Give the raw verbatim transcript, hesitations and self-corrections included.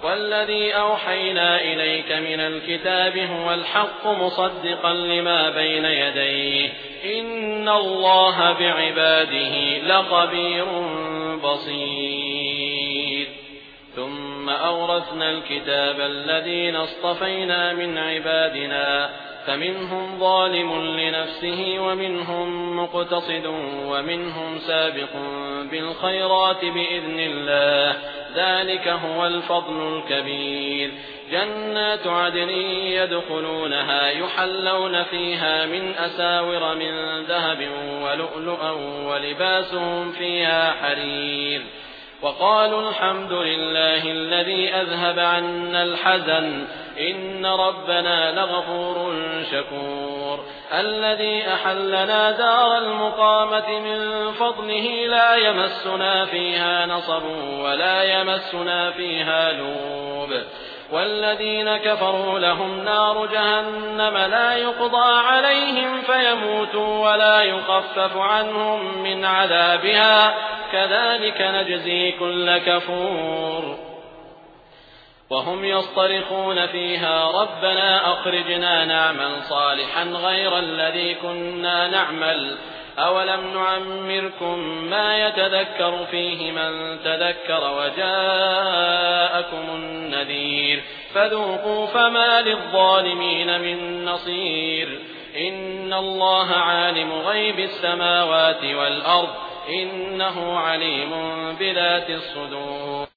والذي أوحينا إليك من الكتاب هو الحق مصدقا لما بين يديه إن الله بعباده لخبير بصير. ثم أورثنا الكتاب الذين اصطفينا من عبادنا فمنهم ظالم لنفسه ومنهم مقتصد ومنهم سابق بالخيرات بإذن الله ذلك هو الفضل الكبير. جنات عدن يدخلونها يحلون فيها من أساور من ذهب ولؤلؤا ولباسهم فيها حرير. وقالوا الحمد لله الذي أذهب عنا الحزن إن ربنا لغفور شكور. الذي أحلنا دار المقامة من فضله لا يمسنا فيها نصب ولا يمسنا فيها لوب. والذين كفروا لهم نار جهنم لا يقضى عليهم فيموتوا ولا يخفف عنهم من عذابها كذلك نجزي كل كفور. وهم يصطرخون فيها ربنا أخرجنا نعمل صالحا غير الذي كنا نعمل أولم نعمركم ما يتذكر فيه من تذكر وجاءكم النذير فذوقوا فما للظالمين من نصير. إن الله عالم غيب السماوات والأرض إنه عليم بذات الصدور.